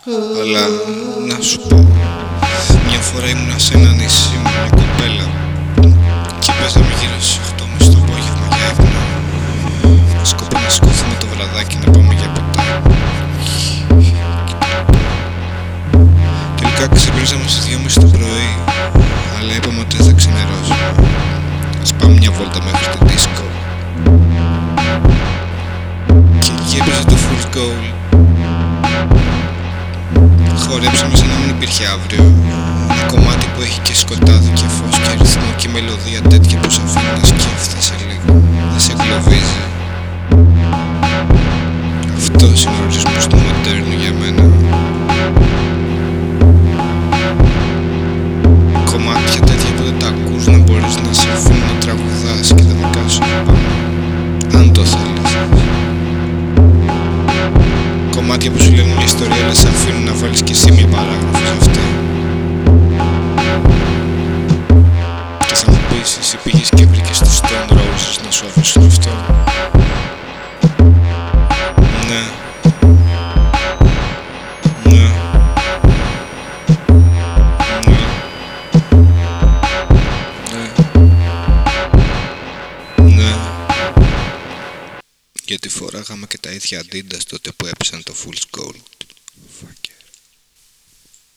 Αλλά να σου πω, μια φορά ήμουνα σε ένα νησί με μια κοπέλα και παίζαμε γύρω στις 8:30 το απόγευμα για ύπνο. Σκοπό να σηκωθούμε το βραδάκι να πάμε για ποτά. Τελικά ξυπνήσαμε στις 2:30 το πρωί, αλλά είπαμε ότι δεν θα ξενερώσουμε. Ας πάμε μια βόλτα μέχρι το δίσκο. Και εκεί έπαιζε το Fool's Gold. Χορέψαμε σαν να μην υπήρχε αύριο. Ένα κομμάτι που έχει και σκοτάδι και φως και ρυθμό και μελωδία τέτοια που σ' αφήνει να σκέφτεσαι λίγο. Δεν σε εγκλωβίζει. Αυτός είναι ο ορισμός του μοντέρνου για μένα. Κομμάτια τέτοια που δεν τα ακούς να μπορείς να σε αφήνει να τραγουδάς και τα δικά σου πάνω, αν το θέλεις. Κομμάτια που σου λένε μια ιστορία αλλά σε αφήνουν να βάλεις κι εσύ μια παράγραφο σε αυτή. Και θα μου πεις, εσύ πήγες και βρήκες τους Stone Roses να σου αφήσουν αυτό. Ναι. Ναι. Ναι. Γιατί φοράγαμε και τα ίδια Adidas τότε που έπεσαν το Fool's Gold.